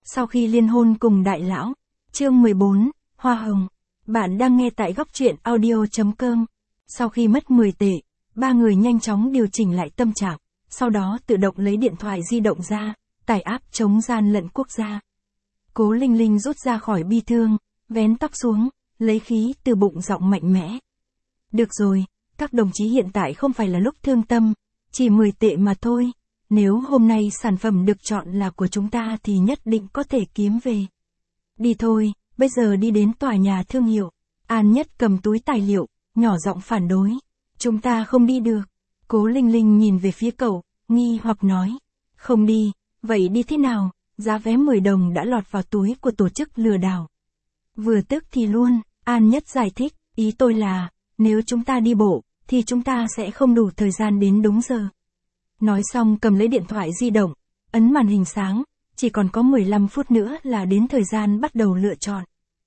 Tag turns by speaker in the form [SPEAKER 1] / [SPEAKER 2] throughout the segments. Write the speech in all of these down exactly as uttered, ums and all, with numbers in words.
[SPEAKER 1] Sau khi liên hôn cùng đại lão. Chương mười bốn, Hoa hồng. Bạn đang nghe tại góc truyện audio.com. Sau khi mất mười tệ, ba người nhanh chóng điều chỉnh lại tâm trạng, sau đó tự động lấy điện thoại di động ra, tải app chống gian lận quốc gia. Cố Linh Linh rút ra khỏi bi thương, vén tóc xuống, lấy khí từ bụng giọng mạnh mẽ. Được rồi, các đồng chí hiện tại không phải là lúc thương tâm, chỉ mười tệ mà thôi. Nếu hôm nay sản phẩm được chọn là của chúng ta thì nhất định có thể kiếm về. Đi thôi, bây giờ đi đến tòa nhà thương hiệu. An Nhất cầm túi tài liệu, nhỏ giọng phản đối. Chúng ta không đi được. Cố Linh Linh nhìn về phía cậu, nghi hoặc nói. Không đi, vậy đi thế nào? Giá vé mười đồng đã lọt vào túi của tổ chức lừa đảo. Vừa tức thì luôn, An Nhất giải thích, ý tôi là, nếu chúng ta đi bộ, thì chúng ta sẽ không đủ thời gian đến đúng giờ. Nói xong cầm lấy điện thoại di động, ấn màn hình sáng, chỉ còn có mười lăm phút nữa là đến thời gian bắt đầu lựa chọn.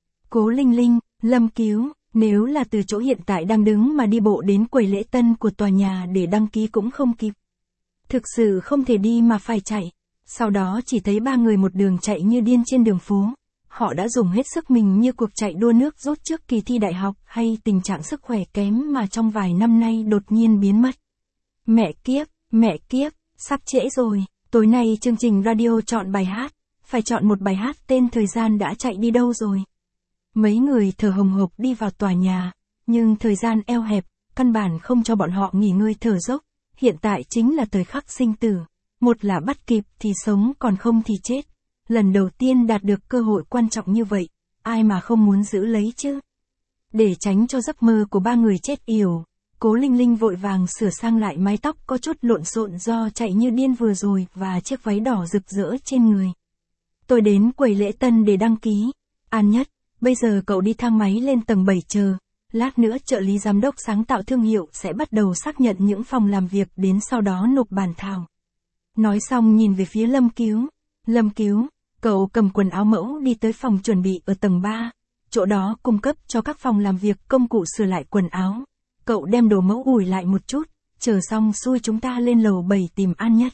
[SPEAKER 1] Cố Linh Linh, Lâm Cứu, nếu là từ chỗ hiện tại đang đứng mà đi bộ đến quầy lễ tân của tòa nhà để đăng ký cũng không kịp. Thực sự không thể đi mà phải chạy. Sau đó chỉ thấy ba người một đường chạy như điên trên đường phố. Họ đã dùng hết sức mình như cuộc chạy đua nước rút trước kỳ thi đại học hay tình trạng sức khỏe kém mà trong vài năm nay đột nhiên biến mất. Mẹ kiếp, mẹ kiếp, sắp trễ rồi, tối nay chương trình radio chọn bài hát, phải chọn một bài hát tên thời gian đã chạy đi đâu rồi. Mấy người thở hồng hộc đi vào tòa nhà, nhưng thời gian eo hẹp, căn bản không cho bọn họ nghỉ ngơi thở dốc, hiện tại chính là thời khắc sinh tử, một là bắt kịp thì sống còn không thì chết. Lần đầu tiên đạt được cơ hội quan trọng như vậy, ai mà không muốn giữ lấy chứ. Để tránh cho giấc mơ của ba người chết yểu, Cố Linh Linh vội vàng sửa sang lại mái tóc có chút lộn xộn do chạy như điên vừa rồi và chiếc váy đỏ rực rỡ trên người. Tôi đến quầy lễ tân để đăng ký. An Nhất, bây giờ cậu đi thang máy lên tầng bảy chờ, lát nữa trợ lý giám đốc sáng tạo thương hiệu sẽ bắt đầu xác nhận những phòng làm việc đến sau đó nộp bản thảo. Nói xong nhìn về phía Lâm Cứu. Lâm Cứu, cậu cầm quần áo mẫu đi tới phòng chuẩn bị ở tầng ba, chỗ đó cung cấp cho các phòng làm việc công cụ sửa lại quần áo. Cậu đem đồ mẫu ủi lại một chút, chờ xong xuôi chúng ta lên lầu bảy tìm An Nhất.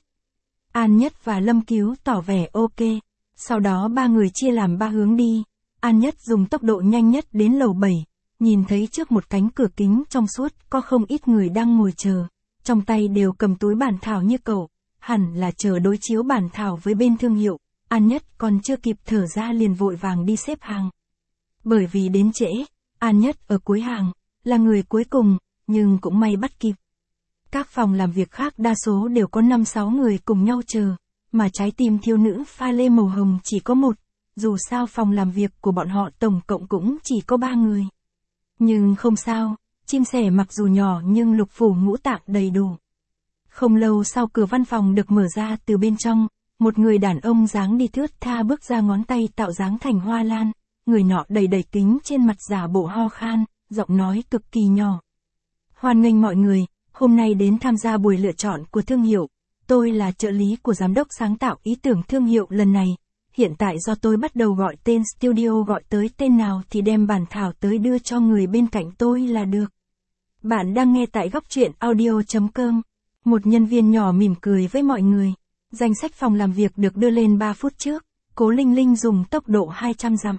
[SPEAKER 1] An Nhất và Lâm Cứu tỏ vẻ ok, sau đó ba người chia làm ba hướng đi. An Nhất dùng tốc độ nhanh nhất đến lầu bảy, nhìn thấy trước một cánh cửa kính trong suốt có không ít người đang ngồi chờ, trong tay đều cầm túi bản thảo như cậu, hẳn là chờ đối chiếu bản thảo với bên thương hiệu. An Nhất còn chưa kịp thở ra liền vội vàng đi xếp hàng. Bởi vì đến trễ, An Nhất ở cuối hàng, là người cuối cùng, nhưng cũng may bắt kịp. Các phòng làm việc khác đa số đều có năm sáu người cùng nhau chờ, mà trái tim thiếu nữ pha lê màu hồng chỉ có một, dù sao phòng làm việc của bọn họ tổng cộng cũng chỉ có ba người. Nhưng không sao, chim sẻ mặc dù nhỏ nhưng lục phủ ngũ tạng đầy đủ. Không lâu sau cửa văn phòng được mở ra từ bên trong, một người đàn ông dáng đi thướt tha bước ra, ngón tay tạo dáng thành hoa lan, người nọ đầy đầy kính trên mặt giả bộ ho khan, giọng nói cực kỳ nhỏ. Hoan nghênh mọi người, hôm nay đến tham gia buổi lựa chọn của thương hiệu, tôi là trợ lý của giám đốc sáng tạo ý tưởng thương hiệu lần này, hiện tại do tôi bắt đầu gọi tên studio, gọi tới tên nào thì đem bản thảo tới đưa cho người bên cạnh tôi là được. Bạn đang nghe tại góc truyện audio.com, một nhân viên nhỏ mỉm cười với mọi người. Danh sách phòng làm việc được đưa lên ba phút trước, Cố Linh Linh dùng tốc độ hai trăm dặm.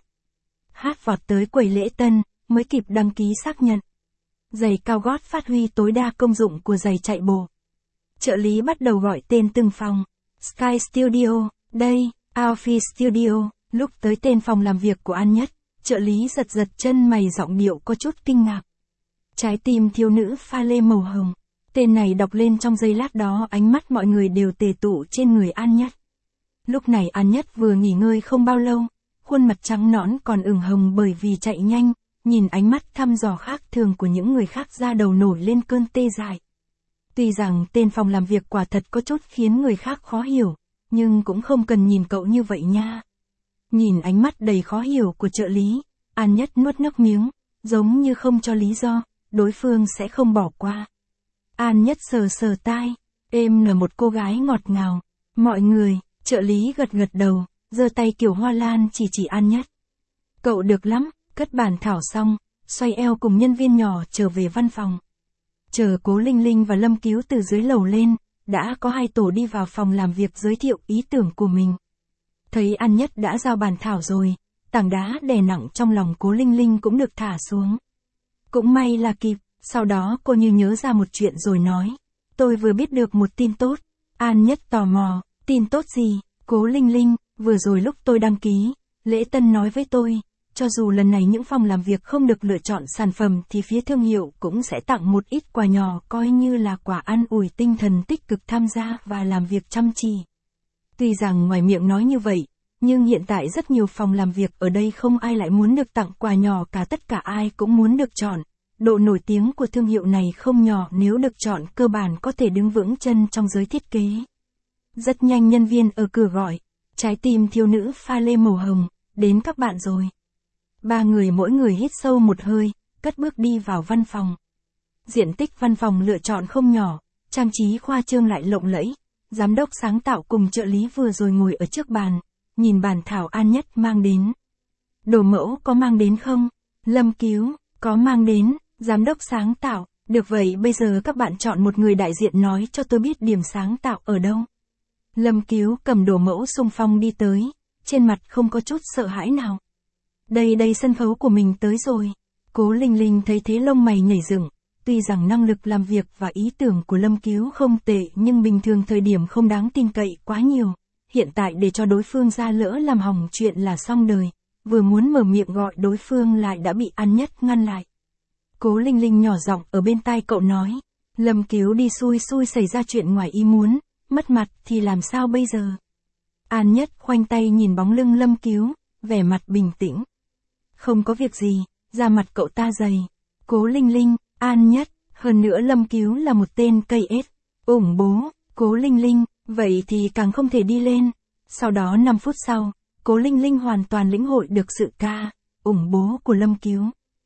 [SPEAKER 1] Hát vọt tới quầy lễ tân, mới kịp đăng ký xác nhận. Giày cao gót phát huy tối đa công dụng của giày chạy bộ. Trợ lý bắt đầu gọi tên từng phòng. Sky Studio, đây, Alfie Studio, lúc tới tên phòng làm việc của An Nhất, trợ lý giật giật chân mày, giọng điệu có chút kinh ngạc. Trái tim thiếu nữ pha lê màu hồng. Tên này đọc lên trong giây lát đó ánh mắt mọi người đều tề tụ trên người An Nhất. Lúc này An Nhất vừa nghỉ ngơi không bao lâu, khuôn mặt trắng nõn còn ửng hồng bởi vì chạy nhanh, nhìn ánh mắt thăm dò khác thường của những người khác da đầu nổi lên cơn tê dại. Tuy rằng tên phòng làm việc quả thật có chút khiến người khác khó hiểu, nhưng cũng không cần nhìn cậu như vậy nha. Nhìn ánh mắt đầy khó hiểu của trợ lý, An Nhất nuốt nước miếng, giống như không cho lý do, đối phương sẽ không bỏ qua. An Nhất sờ sờ tai, êm là một cô gái ngọt ngào. Mọi người, trợ lý gật gật đầu, giơ tay kiểu hoa lan chỉ chỉ An Nhất. Cậu được lắm, cất bản thảo xong, xoay eo cùng nhân viên nhỏ trở về văn phòng. Chờ Cố Linh Linh và Lâm Cứu từ dưới lầu lên, đã có hai tổ đi vào phòng làm việc giới thiệu ý tưởng của mình. Thấy An Nhất đã giao bàn thảo rồi, tảng đá đè nặng trong lòng Cố Linh Linh cũng được thả xuống. Cũng may là kịp, sau đó cô như nhớ ra một chuyện rồi nói. Tôi vừa biết được một tin tốt. An Nhất tò mò, tin tốt gì? Cố Linh Linh, vừa rồi lúc tôi đăng ký, lễ tân nói với tôi, cho dù lần này những phòng làm việc không được lựa chọn sản phẩm thì phía thương hiệu cũng sẽ tặng một ít quà nhỏ coi như là quà an ủi tinh thần tích cực tham gia và làm việc chăm chỉ. Tuy rằng ngoài miệng nói như vậy, nhưng hiện tại rất nhiều phòng làm việc ở đây không ai lại muốn được tặng quà nhỏ cả, tất cả ai cũng muốn được chọn. Độ nổi tiếng của thương hiệu này không nhỏ, nếu được chọn cơ bản có thể đứng vững chân trong giới thiết kế. Rất nhanh nhân viên ở cửa gọi, trái tim thiếu nữ pha lê màu hồng, đến các bạn rồi. Ba người mỗi người hít sâu một hơi, cất bước đi vào văn phòng. Diện tích văn phòng lựa chọn không nhỏ, trang trí khoa trương lại lộng lẫy. Giám đốc sáng tạo cùng trợ lý vừa rồi ngồi ở trước bàn, nhìn bản thảo An Nhất mang đến. Đồ mẫu có mang đến không? Lâm Cứu, có mang đến. Giám đốc sáng tạo, được vậy bây giờ các bạn chọn một người đại diện nói cho tôi biết điểm sáng tạo ở đâu. Lâm Cứu cầm đồ mẫu xung phong đi tới, trên mặt không có chút sợ hãi nào. Đây đây sân khấu của mình tới rồi. Cố Linh Linh thấy thế lông mày nhảy dựng, tuy rằng năng lực làm việc và ý tưởng của Lâm Cứu không tệ nhưng bình thường thời điểm không đáng tin cậy quá nhiều. Hiện tại để cho đối phương ra lỡ làm hỏng chuyện là xong đời, vừa muốn mở miệng gọi đối phương lại đã bị An Nhất ngăn lại. Cố Linh Linh nhỏ giọng ở bên tai cậu nói, Lâm Cứu đi xui xui xảy ra chuyện ngoài ý muốn, mất mặt thì làm sao bây giờ? An Nhất khoanh tay nhìn bóng lưng Lâm Cứu, vẻ mặt bình tĩnh. Không có việc gì, da mặt cậu ta dày. Cố Linh Linh, An Nhất, hơn nữa Lâm Cứu là một tên cây ếch, ủng bố. Cố Linh Linh, vậy thì càng không thể đi lên. Sau đó năm phút sau, Cố Linh Linh hoàn toàn lĩnh hội được sự ca, ủng bố của Lâm Cứu.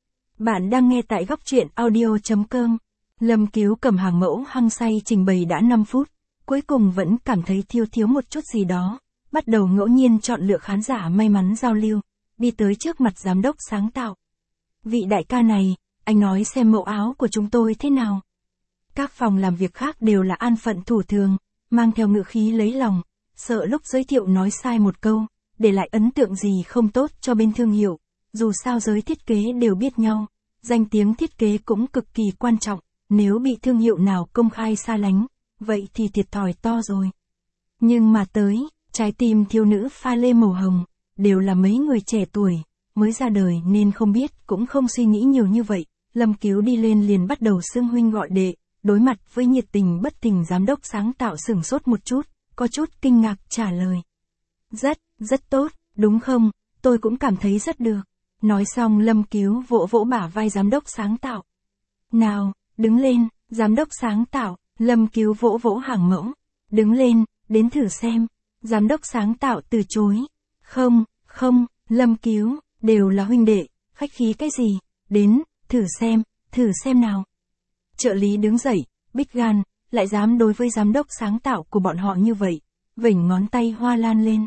[SPEAKER 1] Bạn đang nghe tại góc truyện audio chấm com. Lâm Cứu cầm hàng mẫu hăng say trình bày đã năm phút, cuối cùng vẫn cảm thấy thiếu thiếu một chút gì đó, bắt đầu ngẫu nhiên chọn lựa khán giả may mắn giao lưu, đi tới trước mặt giám đốc sáng tạo. Vị đại ca này, anh nói xem mẫu áo của chúng tôi thế nào. Các phòng làm việc khác đều là an phận thủ thường, mang theo ngữ khí lấy lòng, sợ lúc giới thiệu nói sai một câu, để lại ấn tượng gì không tốt cho bên thương hiệu. Dù sao giới thiết kế đều biết nhau, danh tiếng thiết kế cũng cực kỳ quan trọng, nếu bị thương hiệu nào công khai xa lánh, vậy thì thiệt thòi to rồi. Nhưng mà tới, trái tim thiếu nữ pha lê màu hồng, đều là mấy người trẻ tuổi, mới ra đời nên không biết cũng không suy nghĩ nhiều như vậy. Lâm Cứu đi lên liền bắt đầu xưng huynh gọi đệ, đối mặt với nhiệt tình bất tình giám đốc sáng tạo sửng sốt một chút, có chút kinh ngạc trả lời. Rất, rất tốt, đúng không, tôi cũng cảm thấy rất được. Nói xong Lâm Cứu vỗ vỗ bả vai giám đốc sáng tạo. Nào, đứng lên, giám đốc sáng tạo, Lâm Cứu vỗ vỗ hàng mẫu. Đứng lên, đến thử xem. Giám đốc sáng tạo từ chối. Không, không, Lâm Cứu, đều là huynh đệ, khách khí cái gì, đến, thử xem, thử xem nào. Trợ lý đứng dậy, bích gan, lại dám đối với giám đốc sáng tạo của bọn họ như vậy, vểnh ngón tay hoa lan lên.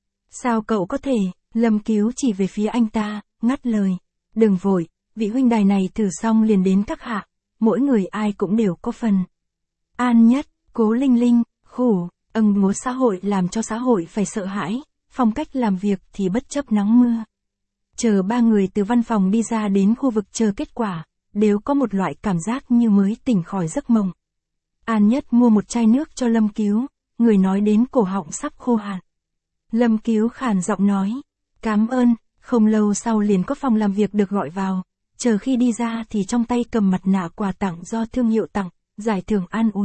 [SPEAKER 1] Sao cậu có thể? Lâm Cứu chỉ về phía anh ta, ngắt lời. Đừng vội, vị huynh đài này thử xong liền đến các hạ, mỗi người ai cũng đều có phần. An Nhất, Cố Linh Linh, khủ, âng một xã hội làm cho xã hội phải sợ hãi, phong cách làm việc thì bất chấp nắng mưa. Chờ ba người từ văn phòng đi ra đến khu vực chờ kết quả, đều có một loại cảm giác như mới tỉnh khỏi giấc mộng. An Nhất mua một chai nước cho Lâm Cứu, người nói đến cổ họng sắp khô hạn. Lâm Cứu khàn giọng nói, cảm ơn, không lâu sau liền có phòng làm việc được gọi vào, chờ khi đi ra thì trong tay cầm mặt nạ quà tặng do thương hiệu tặng, giải thưởng an ủi.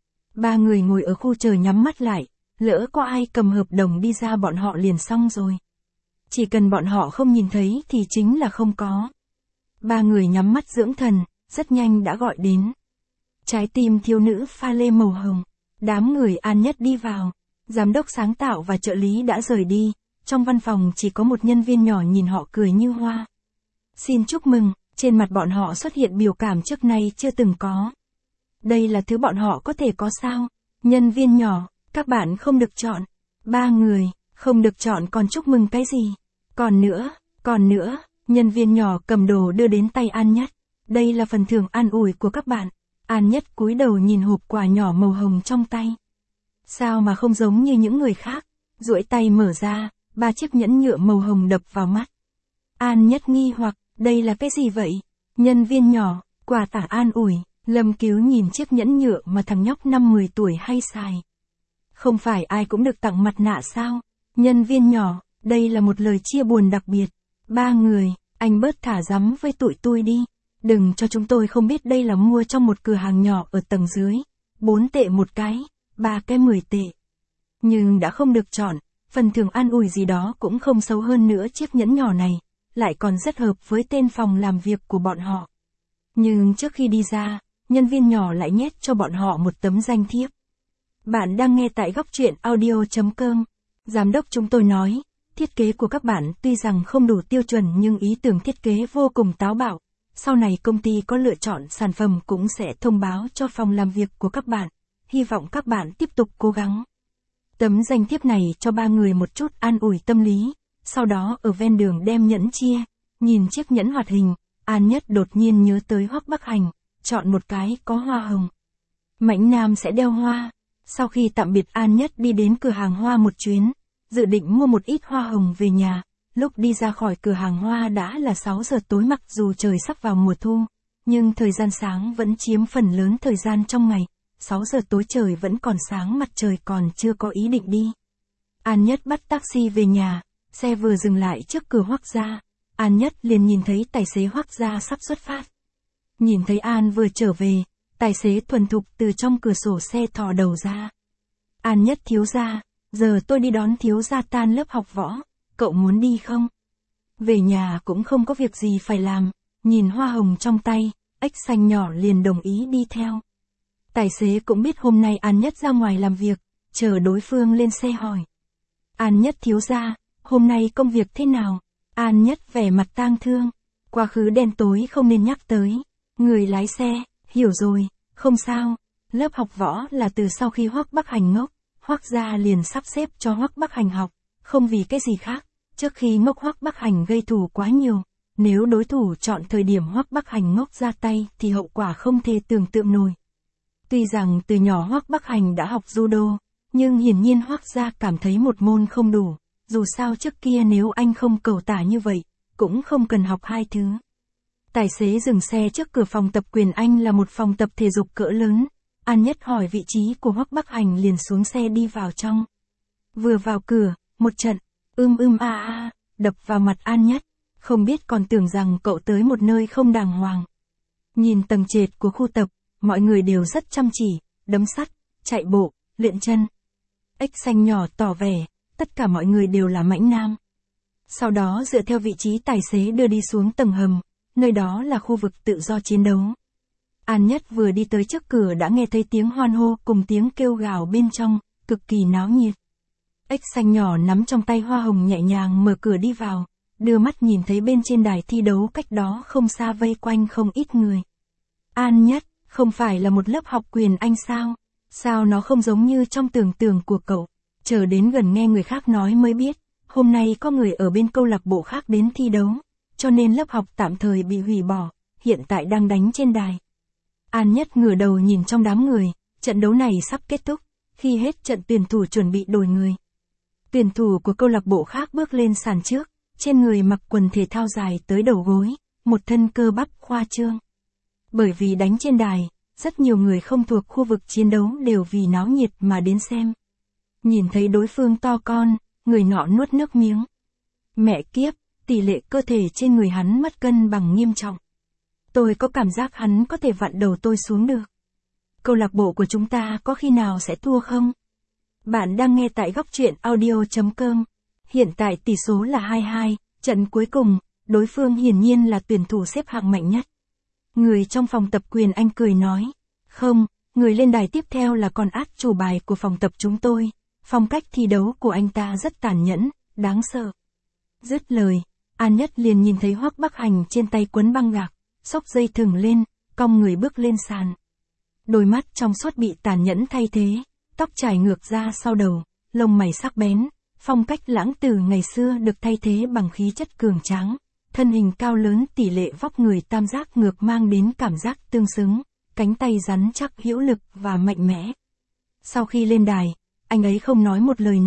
[SPEAKER 1] Ba người ngồi ở khu chờ nhắm mắt lại, lỡ có ai cầm hợp đồng đi ra bọn họ liền xong rồi. Chỉ cần bọn họ không nhìn thấy thì chính là không có. Ba người nhắm mắt dưỡng thần, rất nhanh đã gọi đến. Trái tim thiếu nữ pha lê màu hồng, đám người An Nhất đi vào, giám đốc sáng tạo và trợ lý đã rời đi, trong văn phòng chỉ có một nhân viên nhỏ nhìn họ cười như hoa. Xin chúc mừng, trên mặt bọn họ xuất hiện biểu cảm trước nay chưa từng có. Đây là thứ bọn họ có thể có sao? Nhân viên nhỏ, các bạn không được chọn. Ba người, không được chọn còn chúc mừng cái gì? Còn nữa, còn nữa, nhân viên nhỏ cầm đồ đưa đến tay An Nhất. Đây là phần thưởng an ủi của các bạn. An Nhất cúi đầu nhìn hộp quà nhỏ màu hồng trong tay. Sao mà không giống như những người khác? Duỗi tay mở ra, ba chiếc nhẫn nhựa màu hồng đập vào mắt. An Nhất nghi hoặc, đây là cái gì vậy? Nhân viên nhỏ, quà tặng an ủi, Lâm Cứu nhìn chiếc nhẫn nhựa mà thằng nhóc năm mười tuổi hay xài. Không phải ai cũng được tặng mặt nạ sao? Nhân viên nhỏ, đây là một lời chia buồn đặc biệt. Ba người, anh bớt thả rắm với tụi tôi đi. Đừng cho chúng tôi không biết đây là mua trong một cửa hàng nhỏ ở tầng dưới. Bốn tệ một cái, ba cái mười tệ. Nhưng đã không được chọn, phần thưởng an ủi gì đó cũng không xấu hơn nữa chiếc nhẫn nhỏ này, lại còn rất hợp với tên phòng làm việc của bọn họ. Nhưng trước khi đi ra, nhân viên nhỏ lại nhét cho bọn họ một tấm danh thiếp. Bạn đang nghe tại góc truyện audio chấm com. Giám đốc chúng tôi nói, thiết kế của các bạn tuy rằng không đủ tiêu chuẩn nhưng ý tưởng thiết kế vô cùng táo bạo. Sau này công ty có lựa chọn sản phẩm cũng sẽ thông báo cho phòng làm việc của các bạn. Hy vọng các bạn tiếp tục cố gắng. Tấm danh thiếp này cho ba người một chút an ủi tâm lý. Sau đó ở ven đường đem nhẫn chia. Nhìn chiếc nhẫn hoạt hình, An Nhất đột nhiên nhớ tới Hoắc Bắc Hành. Chọn một cái có hoa hồng. Mãnh Nam sẽ đeo hoa. Sau khi tạm biệt An Nhất đi đến cửa hàng hoa một chuyến. Dự định mua một ít hoa hồng về nhà. Lúc đi ra khỏi cửa hàng hoa đã là sáu giờ tối, mặc dù trời sắp vào mùa thu. Nhưng thời gian sáng vẫn chiếm phần lớn thời gian trong ngày. sáu giờ tối trời vẫn còn sáng, mặt trời còn chưa có ý định đi. An Nhất bắt taxi về nhà. Xe vừa dừng lại trước cửa Hoắc gia. An Nhất liền nhìn thấy tài xế Hoắc gia sắp xuất phát. Nhìn thấy An vừa trở về, tài xế thuần thục từ trong cửa sổ xe thò đầu ra. An Nhất thiếu gia, giờ tôi đi đón thiếu gia tan lớp học võ, cậu muốn đi không? Về nhà cũng không có việc gì phải làm, nhìn hoa hồng trong tay, ếch xanh nhỏ liền đồng ý đi theo. Tài xế cũng biết hôm nay An Nhất ra ngoài làm việc, chờ đối phương lên xe hỏi. An Nhất thiếu gia, hôm nay công việc thế nào? An Nhất vẻ mặt tang thương, quá khứ đen tối không nên nhắc tới. Người lái xe, hiểu rồi, không sao. Lớp học võ là từ sau khi Hoắc Bắc Hành ngốc, Hoắc gia liền sắp xếp cho Hoắc Bắc Hành học, không vì cái gì khác. Trước khi ngốc Hoắc Bắc Hành gây thù quá nhiều, nếu đối thủ chọn thời điểm Hoắc Bắc Hành ngốc ra tay thì hậu quả không thể tưởng tượng nổi. Tuy rằng từ nhỏ Hoắc Bắc Hành đã học judo, nhưng hiển nhiên Hoắc gia cảm thấy một môn không đủ. Dù sao trước kia nếu anh không cầu tả như vậy, cũng không cần học hai thứ. Tài xế dừng xe trước cửa phòng tập quyền Anh, là một phòng tập thể dục cỡ lớn. An Nhất hỏi vị trí của Hoắc Bắc Hành liền xuống xe đi vào trong. Vừa vào cửa, một trận, ưm ưm a a, đập vào mặt An Nhất. Không biết còn tưởng rằng cậu tới một nơi không đàng hoàng. Nhìn tầng trệt của khu tập, mọi người đều rất chăm chỉ, đấm sắt, chạy bộ, luyện chân. Ếch xanh nhỏ tỏ vẻ, tất cả mọi người đều là Mãnh Nam. Sau đó dựa theo vị trí tài xế đưa đi xuống tầng hầm, nơi đó là khu vực tự do chiến đấu. An Nhất vừa đi tới trước cửa đã nghe thấy tiếng hoan hô cùng tiếng kêu gào bên trong, cực kỳ náo nhiệt. Ếch xanh nhỏ nắm trong tay hoa hồng nhẹ nhàng mở cửa đi vào, đưa mắt nhìn thấy bên trên đài thi đấu cách đó không xa vây quanh không ít người. An Nhất, không phải là một lớp học quyền Anh sao? Sao nó không giống như trong tưởng tượng của cậu? Chờ đến gần nghe người khác nói mới biết, hôm nay có người ở bên câu lạc bộ khác đến thi đấu, cho nên lớp học tạm thời bị hủy bỏ, hiện tại đang đánh trên đài. An Nhất ngửa đầu nhìn trong đám người, trận đấu này sắp kết thúc, khi hết trận tuyển thủ chuẩn bị đổi người. Tuyển thủ của câu lạc bộ khác bước lên sàn trước, trên người mặc quần thể thao dài tới đầu gối, một thân cơ bắp khoa trương. Bởi vì đánh trên đài, rất nhiều người không thuộc khu vực chiến đấu đều vì náo nhiệt mà đến xem. Nhìn thấy đối phương to con, người nọ nuốt nước miếng. Mẹ kiếp, tỷ lệ cơ thể trên người hắn mất cân bằng nghiêm trọng. Tôi có cảm giác hắn có thể vặn đầu tôi xuống được. Câu lạc bộ của chúng ta có khi nào sẽ thua không? Bạn đang nghe tại góc truyện audio chấm com. Hiện tại tỷ số là hai hai, trận cuối cùng, đối phương hiển nhiên là tuyển thủ xếp hạng mạnh nhất. Người trong phòng tập quyền Anh cười nói, không, người lên đài tiếp theo là con át chủ bài của phòng tập chúng tôi. Phong cách thi đấu của anh ta rất tàn nhẫn, đáng sợ. Dứt lời, An Nhất liền nhìn thấy Hoắc Bắc Hành trên tay quấn băng gạc, xốc dây thừng lên, cong người bước lên sàn. Đôi mắt trong suốt bị tàn nhẫn thay thế, tóc trải ngược ra sau đầu, lông mày sắc bén, phong cách lãng tử ngày xưa được thay thế bằng khí chất cường tráng, thân hình cao lớn, tỷ lệ vóc người tam giác ngược mang đến cảm giác tương xứng, cánh tay rắn chắc hữu lực và mạnh mẽ. Sau khi lên đài, anh ấy không nói một lời nào,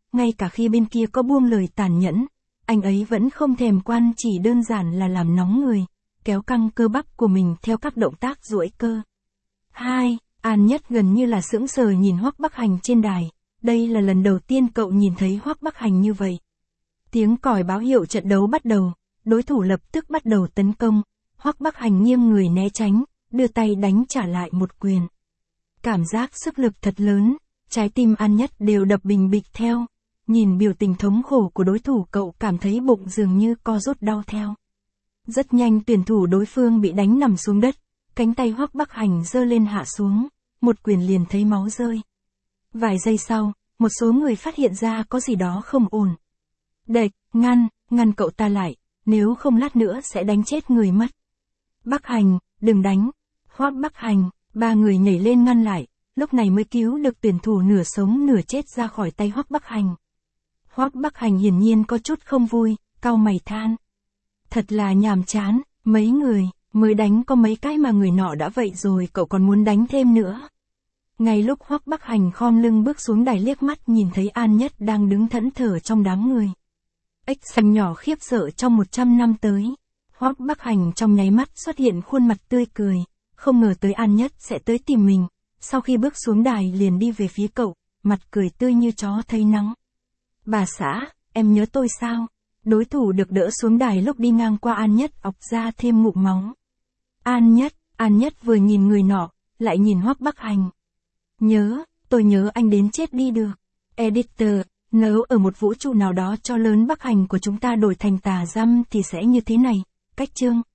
[SPEAKER 1] ngay cả khi bên kia có buông lời tàn nhẫn, anh ấy vẫn không thèm quan, chỉ đơn giản là làm nóng người, kéo căng cơ bắp của mình theo các động tác duỗi cơ. hai. An Nhất gần như là sững sờ nhìn Hoắc Bắc Hành trên đài, đây là lần đầu tiên cậu nhìn thấy Hoắc Bắc Hành như vậy. Tiếng còi báo hiệu trận đấu bắt đầu, đối thủ lập tức bắt đầu tấn công, Hoắc Bắc Hành nghiêng người né tránh, đưa tay đánh trả lại một quyền. Cảm giác sức lực thật lớn, trái tim An Nhất đều đập bình bịch theo, nhìn biểu tình thống khổ của đối thủ cậu cảm thấy bụng dường như co rút đau theo. Rất nhanh tuyển thủ đối phương bị đánh nằm xuống đất, cánh tay Hoắc Bắc Hành giơ lên hạ xuống, một quyền liền thấy máu rơi. Vài giây sau, một số người phát hiện ra có gì đó không ổn. Đệt, ngăn, ngăn cậu ta lại, nếu không lát nữa sẽ đánh chết người mất. Bắc Hành, đừng đánh. Hoắc Bắc Hành, ba người nhảy lên ngăn lại, lúc này mới cứu được tuyển thủ nửa sống nửa chết ra khỏi tay Hoắc Bắc Hành. Hoắc Bắc Hành hiển nhiên có chút không vui, cau mày than. Thật là nhàm chán, mấy người, mới đánh có mấy cái mà người nọ đã vậy rồi cậu còn muốn đánh thêm nữa. Ngay lúc Hoắc Bắc Hành khom lưng bước xuống đài liếc mắt nhìn thấy An Nhất đang đứng thẫn thờ trong đám người. Ếch xanh nhỏ khiếp sợ trong một trăm năm tới. Hoắc Bắc Hành trong nháy mắt xuất hiện khuôn mặt tươi cười, không ngờ tới An Nhất sẽ tới tìm mình, sau khi bước xuống đài liền đi về phía cậu, mặt cười tươi như chó thấy nắng. Bà xã, em nhớ tôi sao? Đối thủ được đỡ xuống đài lúc đi ngang qua An Nhất ọc ra thêm ngụm máu. An Nhất, An Nhất vừa nhìn người nọ, lại nhìn Hoắc Bắc Hành. Nhớ, tôi nhớ anh đến chết đi được. Editor, nếu ở một vũ trụ nào đó cho lớn Bắc Hành của chúng ta đổi thành tà dăm thì sẽ như thế này. Cách chương.